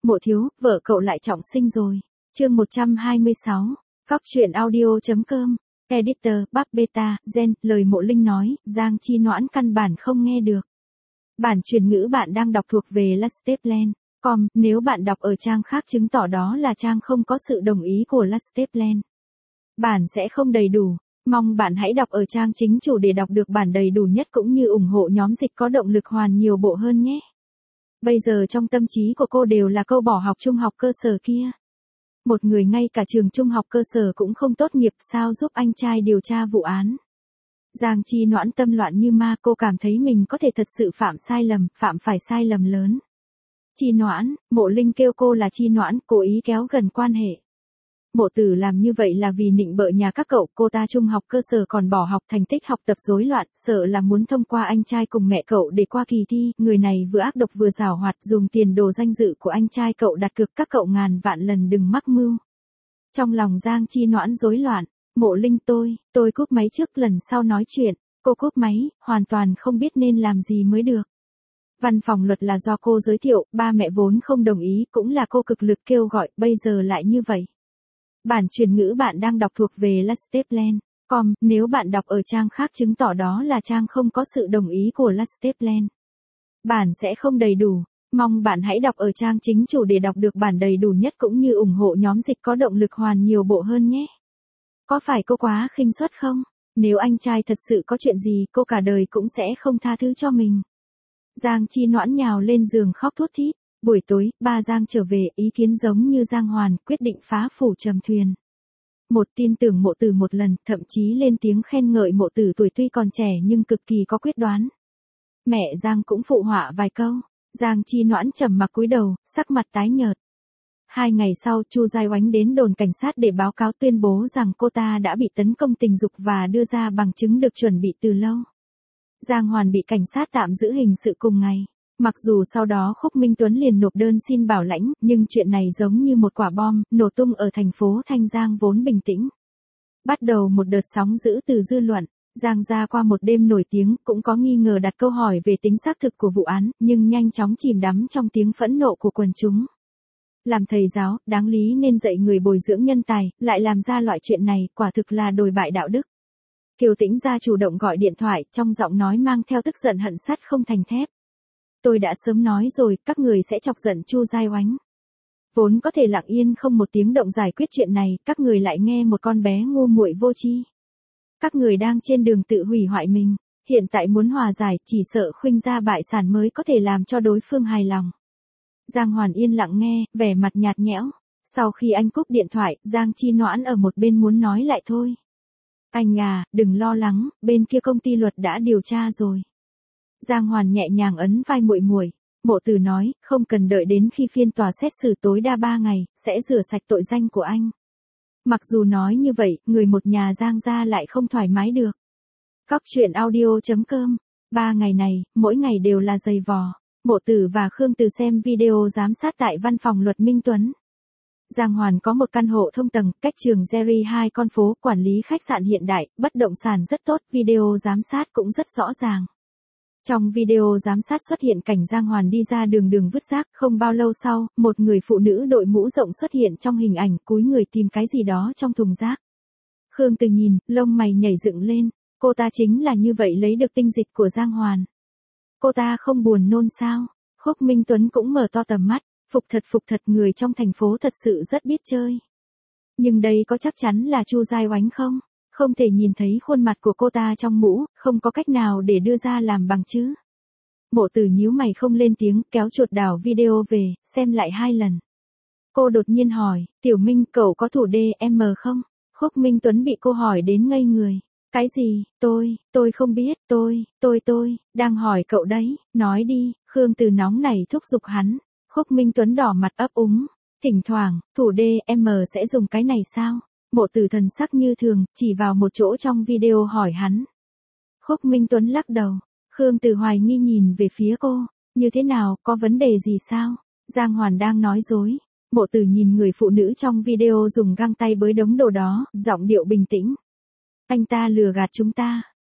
Mộ thiếu, vợ cậu lại trọng sinh rồi. Chương 126. Góc truyện audio.com. Editor, Bắc Beta, Gen, lời Mộ Linh nói, Giang Chi Noãn căn bản không nghe được. Bản truyền ngữ bạn đang đọc thuộc về Lasteplan.com, nếu bạn đọc ở trang khác chứng tỏ đó là trang không có sự đồng ý của Lasteplan. Bản sẽ không đầy đủ. Mong bạn hãy đọc ở trang chính chủ để đọc được bản đầy đủ nhất cũng như ủng hộ nhóm dịch có động lực hoàn nhiều bộ hơn nhé. Bây giờ trong tâm trí của cô đều là câu bỏ học trung học cơ sở kia. Một người ngay cả trường trung học cơ sở cũng không tốt nghiệp sao giúp anh trai điều tra vụ án. Giang Chi Noãn tâm loạn như ma, cô cảm thấy mình có thể thật sự phạm phải sai lầm lớn. Chi Noãn, Mộ Linh kêu cô là Chi Noãn, cố ý kéo gần quan hệ. Mộ Tử làm như vậy là vì nịnh bợ nhà các cậu, cô ta trung học cơ sở còn bỏ học, thành tích học tập rối loạn, sợ là muốn thông qua anh trai cùng mẹ cậu để qua kỳ thi, người này vừa ác độc vừa giảo hoạt, dùng tiền đồ danh dự của anh trai cậu đặt cược, các cậu ngàn vạn lần đừng mắc mưu. Trong lòng Giang Chi Noãn rối loạn. Mộ Linh, tôi cúp máy trước, lần sau nói chuyện. Cô cúp máy, hoàn toàn không biết nên làm gì mới được. Văn phòng luật là do cô giới thiệu, ba mẹ vốn không đồng ý, cũng là cô cực lực kêu gọi, bây giờ lại như vậy. Bản truyền ngữ bạn đang đọc thuộc về Lasteplan.com, nếu bạn đọc ở trang khác chứng tỏ đó là trang không có sự đồng ý của Lasteplan. Bản sẽ không đầy đủ. Mong bạn hãy đọc ở trang chính chủ để đọc được bản đầy đủ nhất cũng như ủng hộ nhóm dịch có động lực hoàn nhiều bộ hơn nhé. Có phải cô quá khinh suất không? Nếu anh trai thật sự có chuyện gì, cô cả đời cũng sẽ không tha thứ cho mình. Giang Chi Noãn nhào lên giường khóc thút thít. Buổi tối, ba Giang trở về, ý kiến giống như Giang Hoàn, quyết định phá phủ trầm thuyền. Một tin tưởng Mộ Tử một lần, thậm chí lên tiếng khen ngợi Mộ Tử tuổi tuy còn trẻ nhưng cực kỳ có quyết đoán. Mẹ Giang cũng phụ họa vài câu. Giang Chi Noãn trầm mặc cúi đầu, sắc mặt tái nhợt. 2 ngày sau, Chu Giai Oánh đến đồn cảnh sát để báo cáo, tuyên bố rằng cô ta đã bị tấn công tình dục và đưa ra bằng chứng được chuẩn bị từ lâu. Giang Hoàn bị cảnh sát tạm giữ hình sự cùng ngày. Mặc dù sau đó Khúc Minh Tuấn liền nộp đơn xin bảo lãnh, nhưng chuyện này giống như một quả bom, nổ tung ở thành phố Thanh Giang vốn bình tĩnh. Bắt đầu một đợt sóng dữ từ dư luận. Giang gia qua một đêm nổi tiếng, cũng có nghi ngờ đặt câu hỏi về tính xác thực của vụ án, nhưng nhanh chóng chìm đắm trong tiếng phẫn nộ của quần chúng. Làm thầy giáo, đáng lý nên dạy người bồi dưỡng nhân tài, lại làm ra loại chuyện này, quả thực là đồi bại đạo đức. Kiều Tĩnh gia chủ động gọi điện thoại, trong giọng nói mang theo tức giận hận sắt không thành thép. Tôi đã sớm nói rồi, các người sẽ chọc giận Chu Giai Oánh. Vốn có thể lặng yên không một tiếng động giải quyết chuyện này, các người lại nghe một con bé ngu muội vô tri. Các người đang trên đường tự hủy hoại mình, hiện tại muốn hòa giải, chỉ sợ khuynh gia bại sản mới có thể làm cho đối phương hài lòng. Giang Hoàn yên lặng nghe, vẻ mặt nhạt nhẽo. Sau khi anh cúp điện thoại, Giang Chi Noãn ở một bên muốn nói lại thôi. Anh à, đừng lo lắng, bên kia công ty luật đã điều tra rồi. Giang Hoàn nhẹ nhàng ấn vai muội muội. Mộ Tử nói, không cần đợi đến khi phiên tòa xét xử tối đa 3 ngày, sẽ rửa sạch tội danh của anh. Mặc dù nói như vậy, người một nhà Giang gia lại không thoải mái được. Góc truyện audio.com. 3 ngày này, mỗi ngày đều là dày vò. Mộ Tử và Khương Từ xem video giám sát tại văn phòng luật Minh Tuấn. Giang Hoàn có một căn hộ thông tầng, cách trường Jerry 2 con phố, quản lý khách sạn hiện đại, bất động sản rất tốt, video giám sát cũng rất rõ ràng. Trong video giám sát xuất hiện cảnh Giang Hoàn đi ra đường vứt rác, không bao lâu sau, một người phụ nữ đội mũ rộng xuất hiện trong hình ảnh, cúi người tìm cái gì đó trong thùng rác. Khương Từ nhìn, lông mày nhảy dựng lên, cô ta chính là như vậy lấy được tinh dịch của Giang Hoàn. Cô ta không buồn nôn sao? Khúc Minh Tuấn cũng mở to tầm mắt, phục thật, người trong thành phố thật sự rất biết chơi. Nhưng đây có chắc chắn là Chu Giai Oánh không? Không thể nhìn thấy khuôn mặt của cô ta trong mũ, không có cách nào để đưa ra làm bằng chứ. Mộ Tử nhíu mày không lên tiếng, kéo chuột đảo video về, xem lại 2 lần. Cô đột nhiên hỏi, Tiểu Minh, cậu có thủ DM không? Khúc Minh Tuấn bị cô hỏi đến ngây người. Cái gì, tôi không biết, tôi, đang hỏi cậu đấy, nói đi. Khương Từ nóng này thúc giục hắn. Khúc Minh Tuấn đỏ mặt ấp úng. Thỉnh thoảng, thủ DM sẽ dùng cái này sao? Mộ Tử thần sắc như thường, chỉ vào một chỗ trong video hỏi hắn. Khúc Minh Tuấn lắc đầu. Khương Từ hoài nghi nhìn về phía cô. Như thế nào, có vấn đề gì sao? Giang Hoàn đang nói dối. Mộ Tử nhìn người phụ nữ trong video dùng găng tay bới đống đồ đó, giọng điệu bình tĩnh. Anh ta lừa gạt chúng ta.